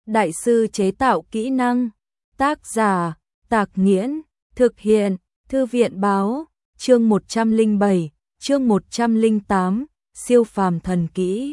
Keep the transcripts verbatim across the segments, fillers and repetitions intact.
đại sư chế tạo kỹ năng. Tác giả, Tạc Nghiễn, thực hiện, Thư viện báo, chương một trăm lẻ bảy, chương một trăm lẻ tám, siêu phàm thần kỹ.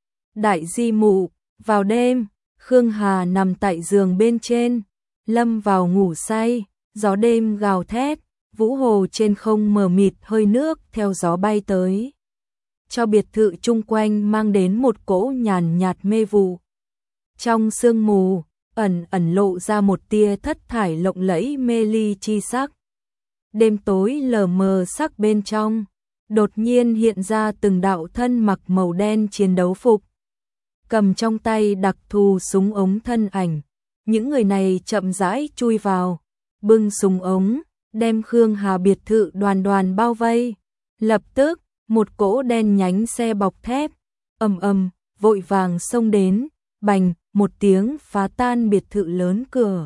Đại di mụ, vào đêm, Khương Hà nằm tại giường bên trên, lâm vào ngủ say, gió đêm gào thét, vũ hồ trên không mờ mịt hơi nước theo gió bay tới. Cho biệt thự chung quanh mang đến một cỗ nhàn nhạt mê vụ. Trong sương mù, ẩn ẩn lộ ra một tia thất thải lộng lẫy mê ly chi sắc. Đêm tối lờ mờ sắc bên trong, đột nhiên hiện ra từng đạo thân mặc màu đen chiến đấu phục. Cầm trong tay đặc thù súng ống thân ảnh, những người này chậm rãi chui vào, bưng súng ống, đem Khương Hà biệt thự đoàn đoàn bao vây. Lập tức, một cỗ đen nhánh xe bọc thép, ầm ầm, vội vàng xông đến, bành, một tiếng phá tan biệt thự lớn cửa.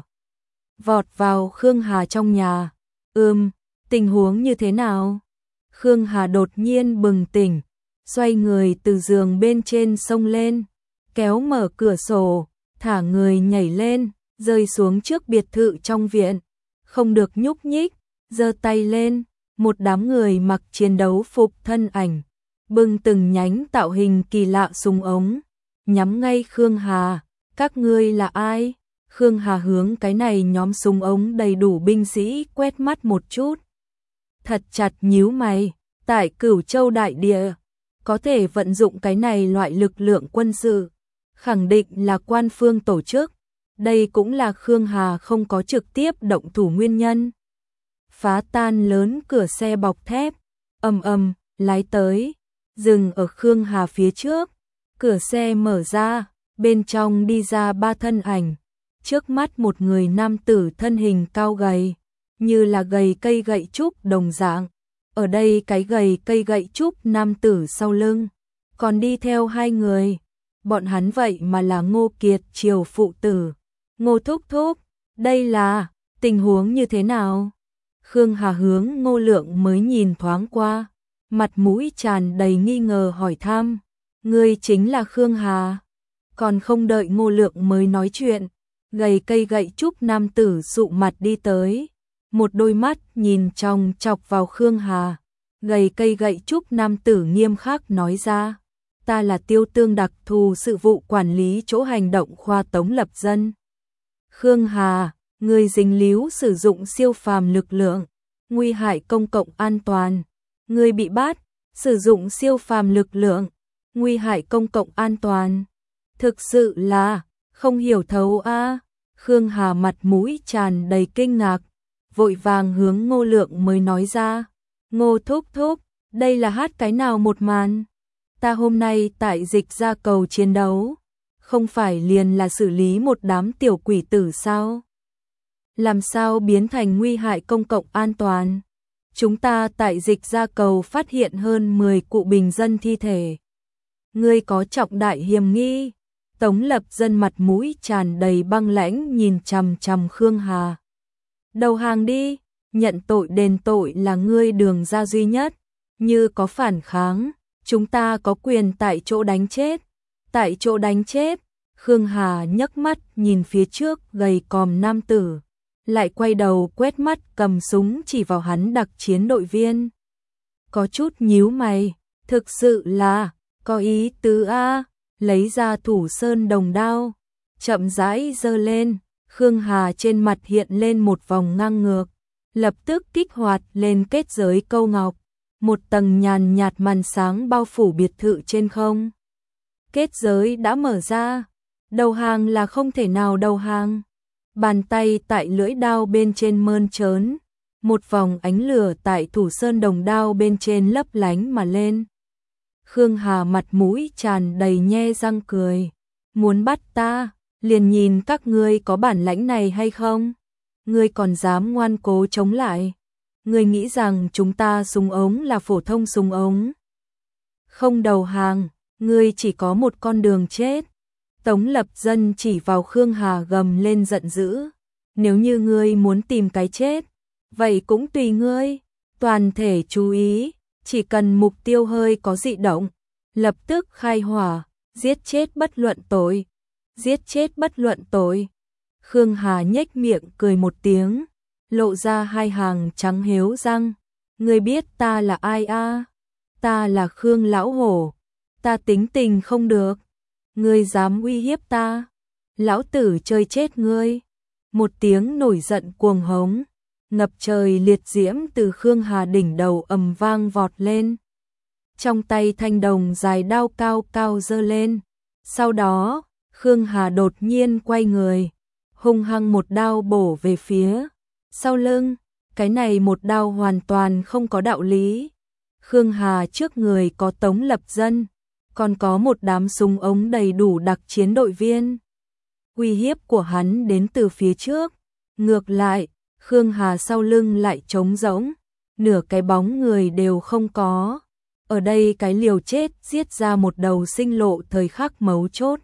Vọt vào Khương Hà trong nhà. Ừm, tình huống như thế nào? Khương Hà đột nhiên bừng tỉnh, xoay người từ giường bên trên xông lên, kéo mở cửa sổ, thả người nhảy lên, rơi xuống trước biệt thự trong viện. Không được nhúc nhích, giơ tay lên, một đám người mặc chiến đấu phục thân ảnh, bưng từng nhánh tạo hình kỳ lạ súng ống, nhắm ngay Khương Hà. Các ngươi là ai? Khương Hà hướng cái này nhóm súng ống đầy đủ binh sĩ quét mắt một chút. Thật chặt nhíu mày, tại Cửu Châu đại địa, có thể vận dụng cái này loại lực lượng quân sự, khẳng định là quan phương tổ chức. Đây cũng là Khương Hà không có trực tiếp động thủ nguyên nhân. Phá tan lớn cửa xe bọc thép, ầm ầm, lái tới, dừng ở Khương Hà phía trước. Cửa xe mở ra, bên trong đi ra ba thân ảnh. Trước mắt một người nam tử thân hình cao gầy, như là gầy cây gậy trúc đồng dạng. Ở đây cái gầy cây gậy trúc nam tử sau lưng, còn đi theo hai người. Bọn hắn vậy mà là Ngô Kiệt Triều phụ tử. Ngô thúc thúc, đây là tình huống như thế nào? Khương Hà hướng Ngô Lượng mới nhìn thoáng qua, mặt mũi tràn đầy nghi ngờ hỏi thăm. Ngươi chính là Khương Hà? Còn không đợi Ngô Lượng mới nói chuyện, gầy cây gậy trúc nam tử sụ mặt đi tới, một đôi mắt nhìn chòng chọc vào Khương Hà. Gầy cây gậy trúc nam tử nghiêm khắc nói ra, ta là Tiêu Tương đặc thù sự vụ quản lý chỗ hành động khoa Tống Lập Dân. Khương Hà, người dính líu sử dụng siêu phàm lực lượng, nguy hại công cộng an toàn. Người bị bắt, sử dụng siêu phàm lực lượng, nguy hại công cộng an toàn. Thực sự là không hiểu thấu a. À. Khương Hà mặt mũi tràn đầy kinh ngạc, vội vàng hướng Ngô Lượng mới nói ra. Ngô thúc thúc, đây là hát cái nào một màn? Ta hôm nay tại Dịch Gia Cầu chiến đấu, không phải liền là xử lý một đám tiểu quỷ tử sao? Làm sao biến thành nguy hại công cộng an toàn? Chúng ta tại Dịch Gia Cầu phát hiện hơn mười cụ bình dân thi thể. Ngươi có trọng đại hiểm nghi. Tống Lập Dân mặt mũi tràn đầy băng lãnh nhìn chằm chằm Khương Hà. Đầu hàng đi, nhận tội đền tội là ngươi đường ra duy nhất. Như có phản kháng, chúng ta có quyền tại chỗ đánh chết. Tại chỗ đánh chết. Khương Hà nhấc mắt nhìn phía trước gầy còm nam tử, lại quay đầu quét mắt cầm súng chỉ vào hắn đặc chiến đội viên. Có chút nhíu mày, thực sự là có ý tứ a. Lấy ra thủ sơn đồng đao, chậm rãi giơ lên. Khương Hà trên mặt hiện lên một vòng ngang ngược, lập tức kích hoạt lên kết giới câu ngọc, một tầng nhàn nhạt màn sáng bao phủ biệt thự trên không. Kết giới đã mở ra, đầu hàng là không thể nào đầu hàng. Bàn tay tại lưỡi đao bên trên mơn trớn, một vòng ánh lửa tại thủ sơn đồng đao bên trên lấp lánh mà lên. Khương Hà mặt mũi tràn đầy nhe răng cười. Muốn bắt ta, liền nhìn các ngươi có bản lãnh này hay không? Ngươi còn dám ngoan cố chống lại? Ngươi nghĩ rằng chúng ta súng ống là phổ thông súng ống? Không đầu hàng, ngươi chỉ có một con đường chết. Tống Lập Dân chỉ vào Khương Hà gầm lên giận dữ. Nếu như ngươi muốn tìm cái chết, vậy cũng tùy ngươi. Toàn thể chú ý, chỉ cần mục tiêu hơi có dị động, lập tức khai hỏa, giết chết bất luận tội. giết chết bất luận tội. Khương Hà nhếch miệng cười một tiếng, lộ ra hai hàng trắng héo răng. Ngươi biết ta là ai a? À? Ta là Khương lão hổ, ta tính tình không được, ngươi dám uy hiếp ta, lão tử chơi chết ngươi. Một tiếng nổi giận cuồng hống, ngập trời liệt diễm từ Khương Hà đỉnh đầu ầm vang vọt lên. Trong tay thanh đồng dài đao cao cao giơ lên. Sau đó, Khương Hà đột nhiên quay người, hung hăng một đao bổ về phía sau lưng. Cái này một đao hoàn toàn không có đạo lý. Khương Hà trước người có Tống Lập Dân, còn có một đám súng ống đầy đủ đặc chiến đội viên. Uy hiếp của hắn đến từ phía trước. Ngược lại, Khương Hà sau lưng lại trống rỗng, nửa cái bóng người đều không có. Ở đây cái liều chết giết ra một đầu sinh lộ thời khắc mấu chốt.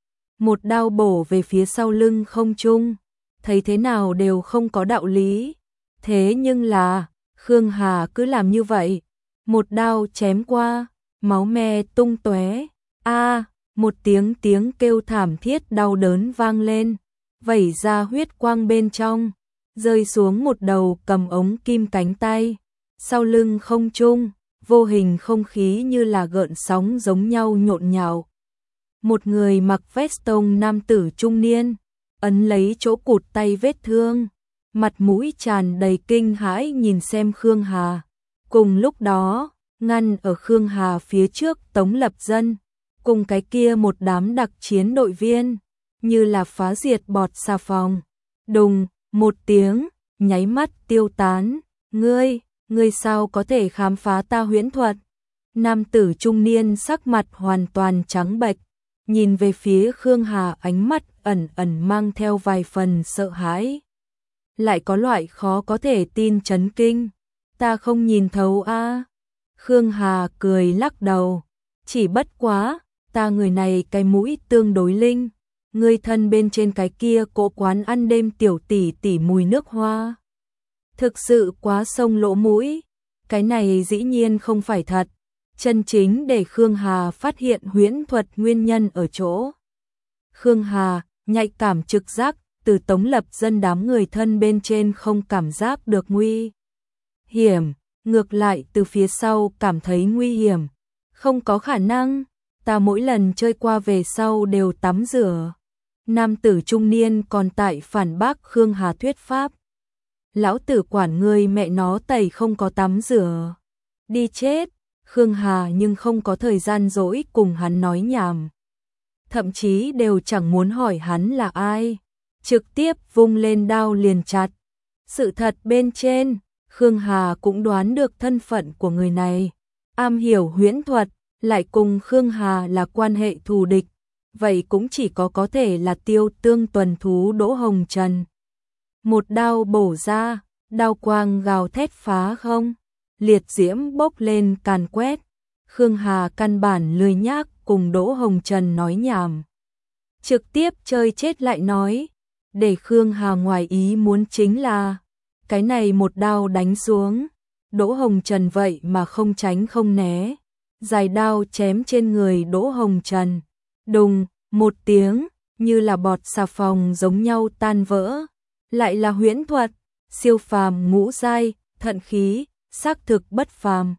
Một đao bổ về phía sau lưng không trung, thấy thế nào đều không có đạo lý. Thế nhưng là, Khương Hà cứ làm như vậy, một đao chém qua, máu me tung tóe. A, một tiếng tiếng kêu thảm thiết đau đớn vang lên, vẩy ra huyết quang bên trong, rơi xuống một đầu cầm ống kim cánh tay. Sau lưng không trung, vô hình không khí như là gợn sóng giống nhau nhộn nhạo. Một người mặc vest tông nam tử trung niên, ấn lấy chỗ cụt tay vết thương, mặt mũi tràn đầy kinh hãi nhìn xem Khương Hà. Cùng lúc đó, ngăn ở Khương Hà phía trước Tống Lập Dân, cùng cái kia một đám đặc chiến đội viên, như là phá diệt bọt xà phòng. Đùng, một tiếng, nháy mắt tiêu tán. Ngươi, ngươi sao có thể khám phá ta huyễn thuật? Nam tử trung niên sắc mặt hoàn toàn trắng bệch, nhìn về phía Khương Hà, ánh mắt ẩn ẩn mang theo vài phần sợ hãi, lại có loại khó có thể tin chấn kinh. Ta không nhìn thấu a. À. Khương Hà cười lắc đầu, chỉ bất quá, ta người này cái mũi tương đối linh, ngươi thân bên trên cái kia cỗ quán ăn đêm tiểu tỷ tỷ mùi nước hoa, thực sự quá sông lỗ mũi. Cái này dĩ nhiên không phải thật. Chân chính để Khương Hà phát hiện huyễn thuật nguyên nhân ở chỗ Khương Hà nhạy cảm trực giác từ Tống Lập Dân đám người thân bên trên không cảm giác được nguy hiểm, ngược lại từ phía sau cảm thấy nguy hiểm. Không có khả năng, ta mỗi lần chơi qua về sau đều tắm rửa. Nam tử trung niên còn tại phản bác Khương Hà thuyết pháp. Lão tử quản ngươi mẹ nó tẩy không có tắm rửa. Đi chết. Khương Hà nhưng không có thời gian dỗi cùng hắn nói nhảm. Thậm chí đều chẳng muốn hỏi hắn là ai. Trực tiếp vung lên đao liền chặt. Sự thật bên trên, Khương Hà cũng đoán được thân phận của người này. Am hiểu huyễn thuật, lại cùng Khương Hà là quan hệ thù địch. Vậy cũng chỉ có có thể là Tiêu Tương tuần thú Đỗ Hồng Trần. Một đao bổ ra, đao quang gào thét phá không. Liệt diễm bốc lên càn quét. Khương Hà căn bản lười nhác cùng Đỗ Hồng Trần nói nhảm, trực tiếp chơi chết lại nói. Để Khương Hà ngoài ý muốn chính là cái này một đao đánh xuống, Đỗ Hồng Trần vậy mà không tránh không né, dài đao chém trên người Đỗ Hồng Trần. Đùng, một tiếng, như là bọt xà phòng giống nhau tan vỡ. Lại là huyễn thuật, siêu phàm ngũ giai, thận khí, xác thực bất phàm.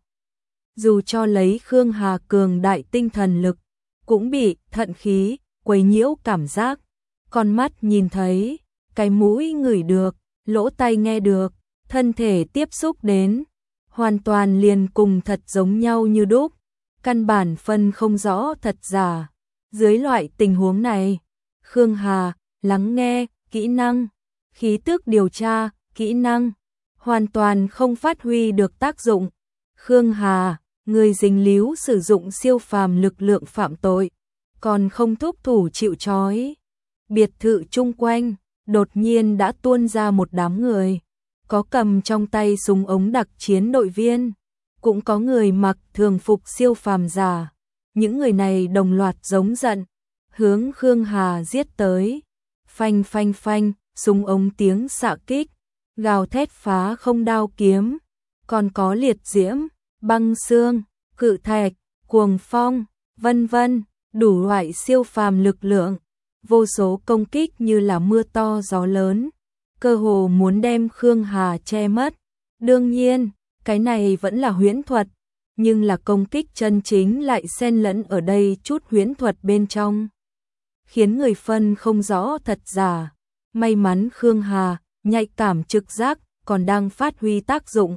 Dù cho lấy Khương Hà cường đại tinh thần lực, cũng bị thận khí quấy nhiễu cảm giác. Con mắt nhìn thấy, cái mũi ngửi được, lỗ tai nghe được, thân thể tiếp xúc đến, hoàn toàn liền cùng thật giống nhau như đúc, căn bản phân không rõ thật giả. Dưới loại tình huống này, Khương Hà lắng nghe, kỹ năng, khí tức điều tra, kỹ năng hoàn toàn không phát huy được tác dụng. Khương Hà, người dính líu sử dụng siêu phàm lực lượng phạm tội, còn không thúc thủ chịu trói. Biệt thự chung quanh, đột nhiên đã tuôn ra một đám người, có cầm trong tay súng ống đặc chiến đội viên, cũng có người mặc thường phục siêu phàm giả. Những người này đồng loạt giống giận, hướng Khương Hà giết tới. Phanh phanh phanh, súng ống tiếng xạ kích, gào thét phá không đao kiếm, còn có liệt diễm, băng xương, cự thạch, cuồng phong, vân vân, đủ loại siêu phàm lực lượng. vô số công kích như là mưa to gió lớn, cơ hồ muốn đem Khương Hà che mất. Đương nhiên, cái này vẫn là huyễn thuật, nhưng là công kích chân chính lại xen lẫn ở đây chút huyễn thuật bên trong, khiến người phân không rõ thật giả. May mắn Khương Hà, nhạy cảm trực giác, còn đang phát huy tác dụng,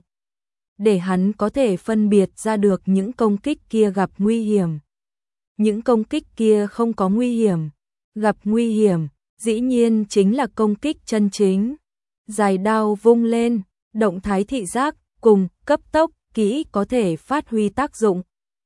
để hắn có thể phân biệt ra được những công kích kia gặp nguy hiểm. Những công kích kia không có nguy hiểm, gặp nguy hiểm, dĩ nhiên chính là công kích chân chính. Dài đao vung lên, động thái thị giác, cùng cấp tốc, kỹ có thể phát huy tác dụng.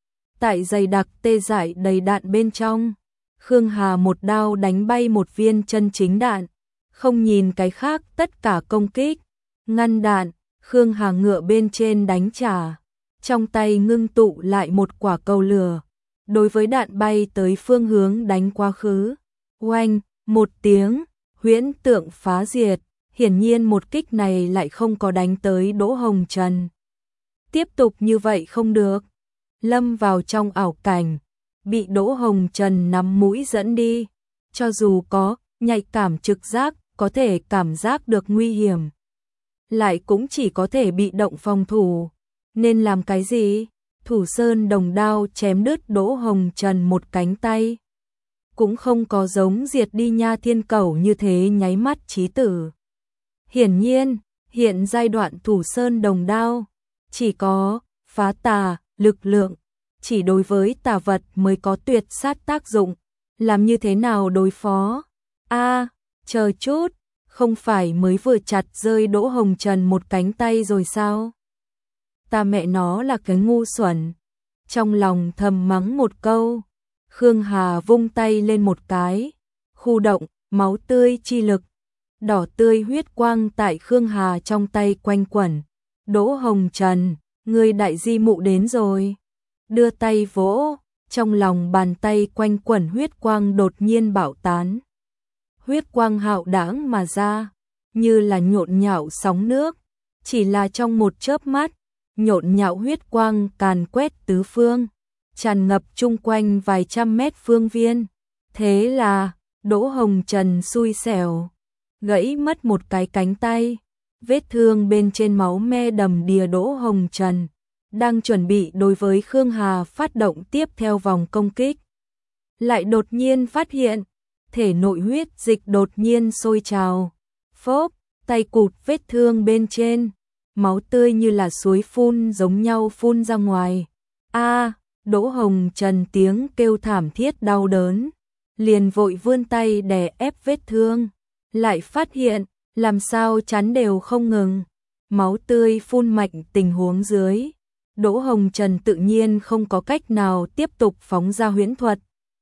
Tại dày đặc tê dại đầy đạn bên trong, Khương Hà một đao đánh bay một viên chân chính đạn, không nhìn cái khác tất cả công kích, ngăn đạn, Khương Hà ngựa bên trên đánh trả, trong tay ngưng tụ lại một quả cầu lửa, đối với đạn bay tới phương hướng đánh quá khứ. Oanh, một tiếng, huyễn tượng phá diệt, hiển nhiên một kích này lại không có đánh tới Đỗ Hồng Trần. Tiếp tục như vậy không được, lâm vào trong ảo cảnh, bị Đỗ Hồng Trần nắm mũi dẫn đi, cho dù có nhạy cảm trực giác, có thể cảm giác được nguy hiểm, lại cũng chỉ có thể bị động phòng thủ. Nên làm cái gì? Thủ Sơn Đồng đao chém đứt Đỗ Hồng Trần một cánh tay, cũng không có giống diệt đi Nha Thiên Cẩu như thế nháy mắt chí tử. Hiển nhiên, hiện giai đoạn Thủ Sơn Đồng đao chỉ có phá tà lực lượng, chỉ đối với tà vật mới có tuyệt sát tác dụng. Làm như thế nào đối phó? A, à, chờ chút, không phải mới vừa chặt rơi Đỗ Hồng Trần một cánh tay rồi sao? Ta mẹ nó là cái ngu xuẩn. Trong lòng thầm mắng một câu, Khương Hà vung tay lên một cái, khu động, máu tươi chi lực, đỏ tươi huyết quang tại Khương Hà trong tay quanh quẩn. Đỗ Hồng Trần, ngươi đại di mụ đến rồi. Đưa tay vỗ, trong lòng bàn tay quanh quẩn huyết quang đột nhiên bạo tán. Huyết quang hạo đãng mà ra, như là nhộn nhạo sóng nước, chỉ là trong một chớp mắt, nhộn nhạo huyết quang càn quét tứ phương, tràn ngập chung quanh vài trăm mét phương viên. Thế là, Đỗ Hồng Trần xui xẻo, gãy mất một cái cánh tay, vết thương bên trên máu me đầm đìa. Đỗ Hồng Trần đang chuẩn bị đối với Khương Hà phát động tiếp theo vòng công kích, lại đột nhiên phát hiện, thể nội huyết dịch đột nhiên sôi trào, phốp, tay cụt vết thương bên trên, máu tươi như là suối phun giống nhau phun ra ngoài. A, à, Đỗ Hồng Trần tiếng kêu thảm thiết đau đớn, liền vội vươn tay đè ép vết thương, lại phát hiện, làm sao chắn đều không ngừng, máu tươi phun mạnh tình huống dưới. Đỗ Hồng Trần tự nhiên không có cách nào tiếp tục phóng ra huyễn thuật,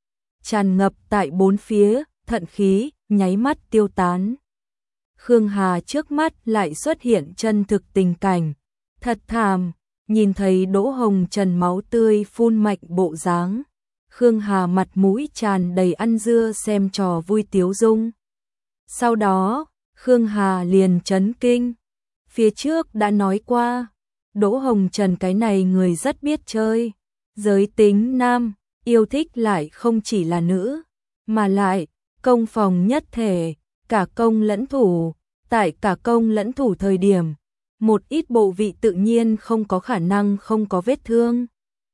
tràn ngập tại bốn phía, thận khí, nháy mắt tiêu tán. Khương Hà trước mắt lại xuất hiện chân thực tình cảnh, thật thảm, nhìn thấy Đỗ Hồng Trần máu tươi phun mạnh bộ dáng, Khương Hà mặt mũi tràn đầy ăn dưa xem trò vui tiếu dung. Sau đó, Khương Hà liền chấn kinh, phía trước đã nói qua, Đỗ Hồng Trần cái này người rất biết chơi, giới tính nam, yêu thích lại không chỉ là nữ, mà lại công phòng nhất thể, cả công lẫn thủ. Tại cả công lẫn thủ thời điểm, một ít bộ vị tự nhiên không có khả năng không có vết thương.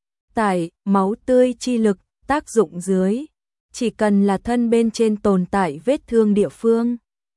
Tại máu tươi chi lực tác dụng dưới, chỉ cần là thân bên trên tồn tại vết thương địa phương,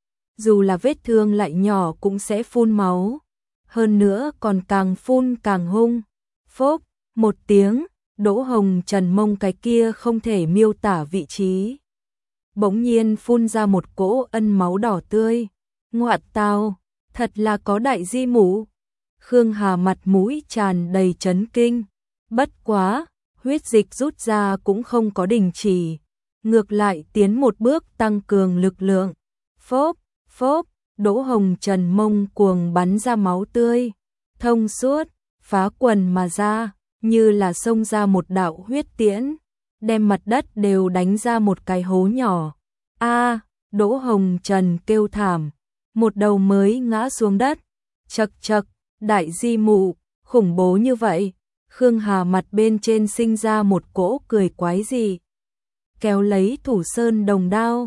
dù là vết thương lại nhỏ cũng sẽ phun máu, hơn nữa còn càng phun càng hung. Phốc, một tiếng, Đỗ Hồng Trần mông cái kia không thể miêu tả vị trí, bỗng nhiên phun ra một cỗ ân máu đỏ tươi. Ngoạn tào, thật là có đại di mụ. Khương Hà mặt mũi tràn đầy chấn kinh, bất quá, huyết dịch rút ra cũng không có đình chỉ, ngược lại tiến một bước tăng cường lực lượng. Phốp, phốp, Đỗ Hồng Trần mông cuồng bắn ra máu tươi, thông suốt, phá quần mà ra, như là xông ra một đạo huyết tiễn, đem mặt đất đều đánh ra một cái hố nhỏ. A, à, Đỗ Hồng Trần kêu thảm, một đầu mới ngã xuống đất. Chậc chậc, đại di mụ, khủng bố như vậy. Khương Hà mặt bên trên sinh ra một cỗ cười quái gì, kéo lấy Thủ Sơn Đồng đao,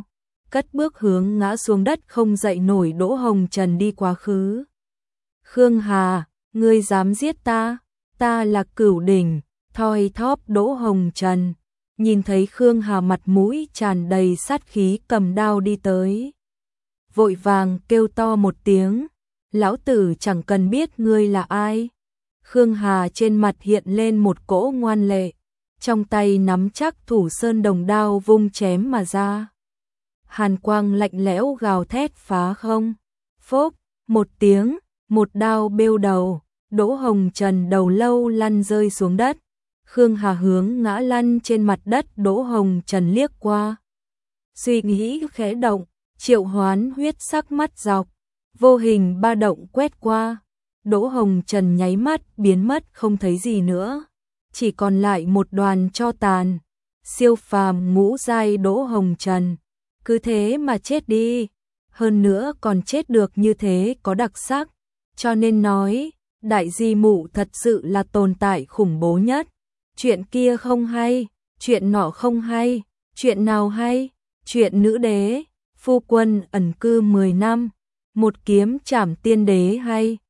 cất bước hướng ngã xuống đất không dậy nổi Đỗ Hồng Trần đi quá khứ. Khương Hà, ngươi dám giết ta, ta là Cửu Đỉnh, thoi thóp Đỗ Hồng Trần. Nhìn thấy Khương Hà mặt mũi tràn đầy sát khí cầm đao đi tới. Vội vàng kêu to một tiếng, lão tử chẳng cần biết ngươi là ai. Khương Hà trên mặt hiện lên một cỗ ngoan lệ, trong tay nắm chắc thủ sơn đồng đao vung chém mà ra. Hàn quang lạnh lẽo gào thét phá không. Phốc, một tiếng, một đao bêu đầu, Đỗ Hồng Trần đầu lâu lăn rơi xuống đất. Khương Hà hướng ngã lăn trên mặt đất Đỗ Hồng Trần liếc qua. Suy nghĩ khẽ động, triệu hoán huyết sắc mắt dọc, vô hình ba động quét qua. Đỗ Hồng Trần nháy mắt biến mất không thấy gì nữa, chỉ còn lại một đoàn tro tàn. Siêu phàm ngũ giai Đỗ Hồng Trần, cứ thế mà chết đi, hơn nữa còn chết được như thế có đặc sắc, cho nên nói, đại di mụ thật sự là tồn tại khủng bố nhất. Chuyện kia không hay, chuyện nọ không hay, chuyện nào hay, chuyện nữ đế, phu quân ẩn cư mười năm, một kiếm trảm tiên đế hay.